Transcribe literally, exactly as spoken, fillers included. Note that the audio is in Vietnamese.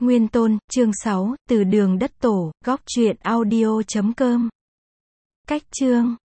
Nguyên Tôn, chương sáu, từ đường đất tổ, góc truyện audio chấm com. Cách chương